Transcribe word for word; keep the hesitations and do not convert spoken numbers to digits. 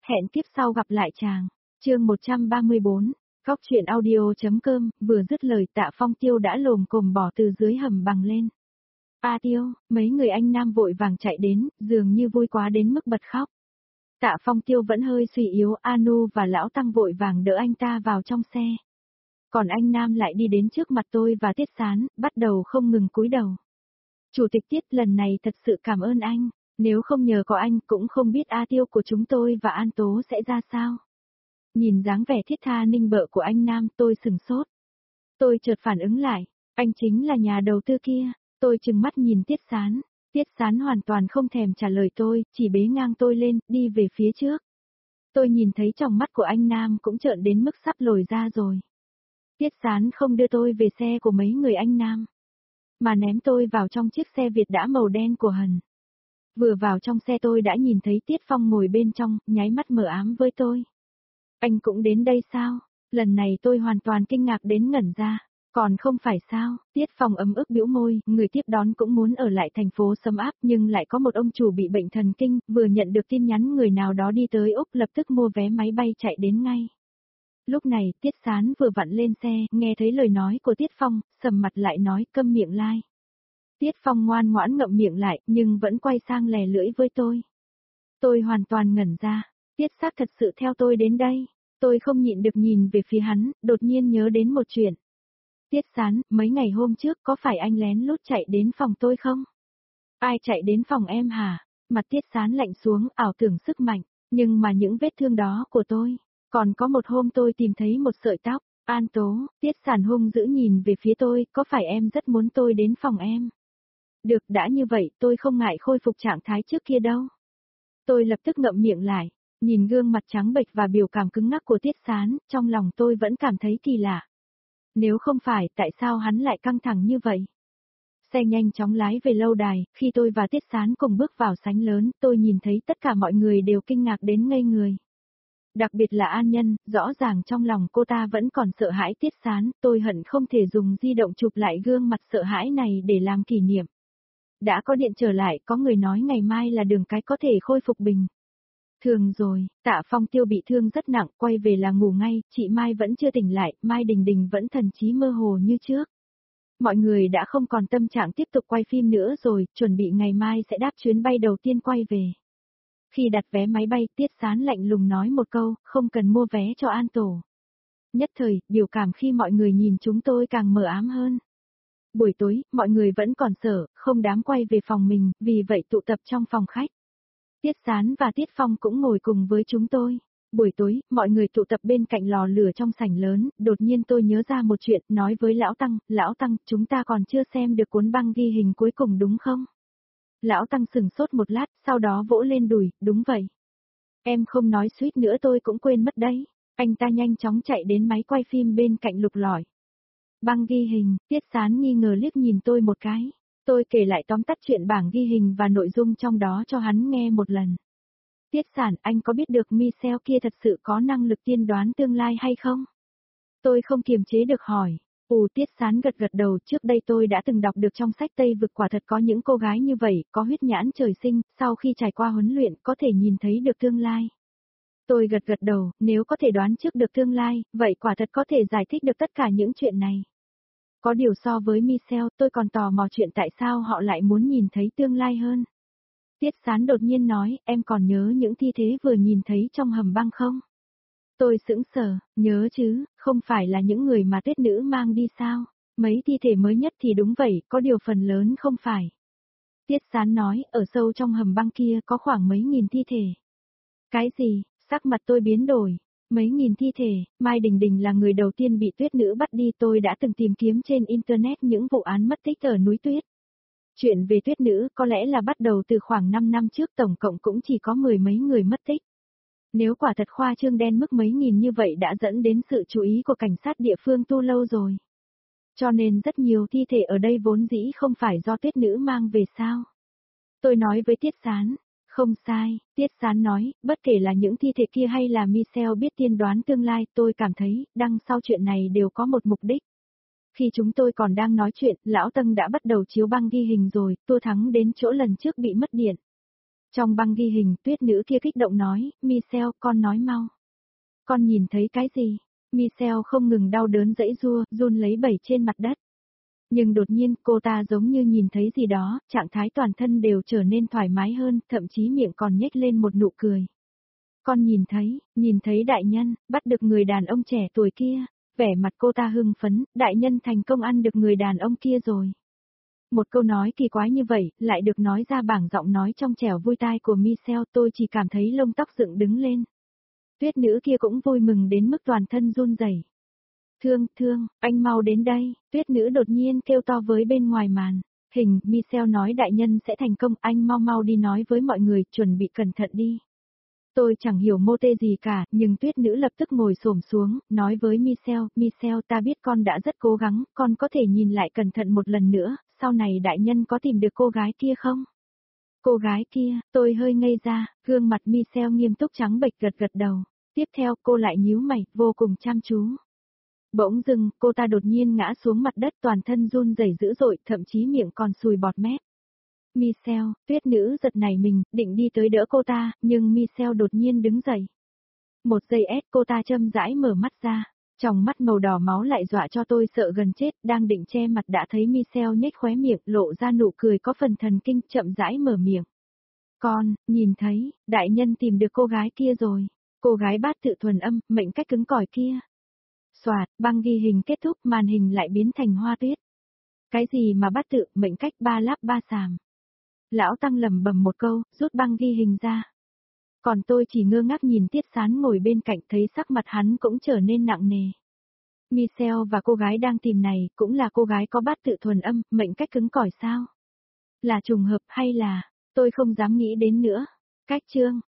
Hẹn kiếp sau gặp lại chàng. Chương một trăm ba mươi bốn, Góc truyện audio.com, vừa dứt lời Tạ Phong Tiêu đã lồm cồm bỏ từ dưới hầm bằng lên. A Tiêu, mấy người anh nam vội vàng chạy đến, dường như vui quá đến mức bật khóc. Tạ Phong Tiêu vẫn hơi suy yếu, Anu và Lão Tăng vội vàng đỡ anh ta vào trong xe. Còn anh nam lại đi đến trước mặt tôi và Tiết Sán, bắt đầu không ngừng cúi đầu. Chủ tịch Tiết, lần này thật sự cảm ơn anh, nếu không nhờ có anh cũng không biết A Tiêu của chúng tôi và An Tố sẽ ra sao. Nhìn dáng vẻ thiết tha ninh bợ của anh nam, tôi sừng sốt. Tôi chợt phản ứng lại, anh chính là nhà đầu tư kia. Tôi trừng mắt nhìn Tiết Sán, Tiết Sán hoàn toàn không thèm trả lời tôi, chỉ bế ngang tôi lên, đi về phía trước. Tôi nhìn thấy tròng mắt của anh nam cũng trợn đến mức sắp lồi ra rồi. Tiết Sán không đưa tôi về xe của mấy người anh nam, mà ném tôi vào trong chiếc xe Việt đã màu đen của Hần. Vừa vào trong xe tôi đã nhìn thấy Tiết Phong ngồi bên trong, nháy mắt mờ ám với tôi. Anh cũng đến đây sao? Lần này tôi hoàn toàn kinh ngạc đến ngẩn ra. Còn không phải sao, Tiết Phong ấm ức bĩu môi, người tiếp đón cũng muốn ở lại thành phố Sấm Áp nhưng lại có một ông chủ bị bệnh thần kinh, vừa nhận được tin nhắn người nào đó đi tới Úc lập tức mua vé máy bay chạy đến ngay. Lúc này, Tiết Sán vừa vặn lên xe, nghe thấy lời nói của Tiết Phong, sầm mặt lại nói câm miệng lai. Tiết Phong ngoan ngoãn ngậm miệng lại, nhưng vẫn quay sang lè lưỡi với tôi. Tôi hoàn toàn ngẩn ra, Tiết Xác thật sự theo tôi đến đây. Tôi không nhịn được nhìn về phía hắn, đột nhiên nhớ đến một chuyện. Tiết Sán, mấy ngày hôm trước có phải anh lén lút chạy đến phòng tôi không? Ai chạy đến phòng em hả? Mặt Tiết Sán lạnh xuống, ảo tưởng sức mạnh, nhưng mà những vết thương đó của tôi. Còn có một hôm tôi tìm thấy một sợi tóc, An Tố, Tiết Sán hung dữ nhìn về phía tôi, có phải em rất muốn tôi đến phòng em? Được, đã như vậy, tôi không ngại khôi phục trạng thái trước kia đâu. Tôi lập tức ngậm miệng lại, nhìn gương mặt trắng bệch và biểu cảm cứng ngắc của Tiết Sán, trong lòng tôi vẫn cảm thấy kỳ lạ. Nếu không phải, tại sao hắn lại căng thẳng như vậy? Xe nhanh chóng lái về lâu đài, khi tôi và Tiết Sán cùng bước vào sảnh lớn, tôi nhìn thấy tất cả mọi người đều kinh ngạc đến ngây người. Đặc biệt là An Nhân, rõ ràng trong lòng cô ta vẫn còn sợ hãi Tiết Sán, tôi hận không thể dùng di động chụp lại gương mặt sợ hãi này để làm kỷ niệm. Đã có điện trở lại, có người nói ngày mai là đường cái có thể khôi phục bình thường rồi. Tạ Phong Tiêu bị thương rất nặng, quay về là ngủ ngay, chị Mai vẫn chưa tỉnh lại, Mai Đình Đình vẫn thần trí mơ hồ như trước. Mọi người đã không còn tâm trạng tiếp tục quay phim nữa rồi, chuẩn bị ngày mai sẽ đáp chuyến bay đầu tiên quay về. Khi đặt vé máy bay, Tiết Sán lạnh lùng nói một câu, không cần mua vé cho An Tổ. Nhất thời, biểu cảm khi mọi người nhìn chúng tôi càng mờ ám hơn. Buổi tối, mọi người vẫn còn sợ, không dám quay về phòng mình, vì vậy tụ tập trong phòng khách. Tiết Sán và Tiết Phong cũng ngồi cùng với chúng tôi. Buổi tối, mọi người tụ tập bên cạnh lò lửa trong sảnh lớn, đột nhiên tôi nhớ ra một chuyện, nói với Lão Tăng, Lão Tăng, chúng ta còn chưa xem được cuốn băng ghi hình cuối cùng đúng không? Lão Tăng sừng sốt một lát, sau đó vỗ lên đùi, đúng vậy. Em không nói suýt nữa tôi cũng quên mất đấy. Anh ta nhanh chóng chạy đến máy quay phim bên cạnh lục lọi. Băng ghi hình, Tiết Sán nghi ngờ liếc nhìn tôi một cái. Tôi kể lại tóm tắt chuyện bảng ghi hình và nội dung trong đó cho hắn nghe một lần. Tiết Sản, anh có biết được Michelle kia thật sự có năng lực tiên đoán tương lai hay không? Tôi không kiềm chế được hỏi. Ồ, Tiết Sán gật gật đầu, trước đây tôi đã từng đọc được trong sách Tây Vực quả thật có những cô gái như vậy, có huyết nhãn trời sinh, sau khi trải qua huấn luyện có thể nhìn thấy được tương lai. Tôi gật gật đầu, nếu có thể đoán trước được tương lai, vậy quả thật có thể giải thích được tất cả những chuyện này. Có điều so với Michelle, tôi còn tò mò chuyện tại sao họ lại muốn nhìn thấy tương lai hơn. Tiết Sán đột nhiên nói, em còn nhớ những thi thể vừa nhìn thấy trong hầm băng không? Tôi sững sờ, nhớ chứ, không phải là những người mà Tuyết Nữ mang đi sao? Mấy thi thể mới nhất thì đúng vậy, có điều phần lớn không phải. Tiết Sán nói, ở sâu trong hầm băng kia có khoảng mấy nghìn thi thể. Cái gì? Sắc mặt tôi biến đổi. Mấy nghìn thi thể, Mai Đình Đình là người đầu tiên bị Tuyết Nữ bắt đi, tôi đã từng tìm kiếm trên Internet những vụ án mất tích ở núi Tuyết. Chuyện về Tuyết Nữ có lẽ là bắt đầu từ khoảng năm năm trước, tổng cộng cũng chỉ có mười mấy người mất tích. Nếu quả thật khoa trương đen mức mấy nghìn như vậy đã dẫn đến sự chú ý của cảnh sát địa phương tu lâu rồi. Cho nên rất nhiều thi thể ở đây vốn dĩ không phải do Tuyết Nữ mang về sao. Tôi nói với Tiết Sán. Không sai, Tiết Sán nói, bất kể là những thi thể kia hay là Michelle biết tiên đoán tương lai, tôi cảm thấy, đằng sau chuyện này đều có một mục đích. Khi chúng tôi còn đang nói chuyện, Lão Tân đã bắt đầu chiếu băng ghi hình rồi, Tô Thắng đến chỗ lần trước bị mất điện. Trong băng ghi hình, tuyết nữ kia kích động nói, Michelle, con nói mau. Con nhìn thấy cái gì? Michelle không ngừng đau đớn giãy giụa, run lấy bẩy trên mặt đất. Nhưng đột nhiên, cô ta giống như nhìn thấy gì đó, trạng thái toàn thân đều trở nên thoải mái hơn, thậm chí miệng còn nhếch lên một nụ cười. Con nhìn thấy, nhìn thấy đại nhân, bắt được người đàn ông trẻ tuổi kia. Vẻ mặt cô ta hưng phấn, đại nhân thành công ăn được người đàn ông kia rồi. Một câu nói kỳ quái như vậy, lại được nói ra bằng giọng nói trong trẻo vui tai của Michelle, tôi chỉ cảm thấy lông tóc dựng đứng lên. Tuyết nữ kia cũng vui mừng đến mức toàn thân run rẩy. Thương, thương, anh mau đến đây, tuyết nữ đột nhiên kêu to với bên ngoài màn. Hình, Michelle nói đại nhân sẽ thành công, anh mau mau đi nói với mọi người, chuẩn bị cẩn thận đi. Tôi chẳng hiểu mô tê gì cả, nhưng tuyết nữ lập tức ngồi xổm xuống, nói với Michelle, Michelle ta biết con đã rất cố gắng, con có thể nhìn lại cẩn thận một lần nữa, sau này đại nhân có tìm được cô gái kia không? Cô gái kia, tôi hơi ngây ra, gương mặt Michelle nghiêm túc trắng bệch gật gật đầu. Tiếp theo cô lại nhíu mày, vô cùng chăm chú. Bỗng dưng, cô ta đột nhiên ngã xuống mặt đất toàn thân run rẩy dữ dội, thậm chí miệng còn sùi bọt mép. Michelle, tuyết nữ giật nảy mình, định đi tới đỡ cô ta, nhưng Michelle đột nhiên đứng dậy. Một giây ép cô ta châm rãi mở mắt ra, trong mắt màu đỏ máu lại dọa cho tôi sợ gần chết, đang định che mặt đã thấy Michelle nhếch khóe miệng, lộ ra nụ cười có phần thần kinh, chậm rãi mở miệng. Con, nhìn thấy, đại nhân tìm được cô gái kia rồi, cô gái bát tự thuần âm, mệnh cách cứng cỏi kia. Soạt, băng ghi hình kết thúc, màn hình lại biến thành hoa tuyết. Cái gì mà bát tự, mệnh cách ba láp ba xàm. Lão Tăng lẩm bẩm một câu, rút băng ghi hình ra. Còn tôi chỉ ngơ ngác nhìn Tiết Sán ngồi bên cạnh, thấy sắc mặt hắn cũng trở nên nặng nề. Michelle và cô gái đang tìm này, cũng là cô gái có bát tự thuần âm, mệnh cách cứng cỏi sao? Là trùng hợp hay là, tôi không dám nghĩ đến nữa. Cách chương.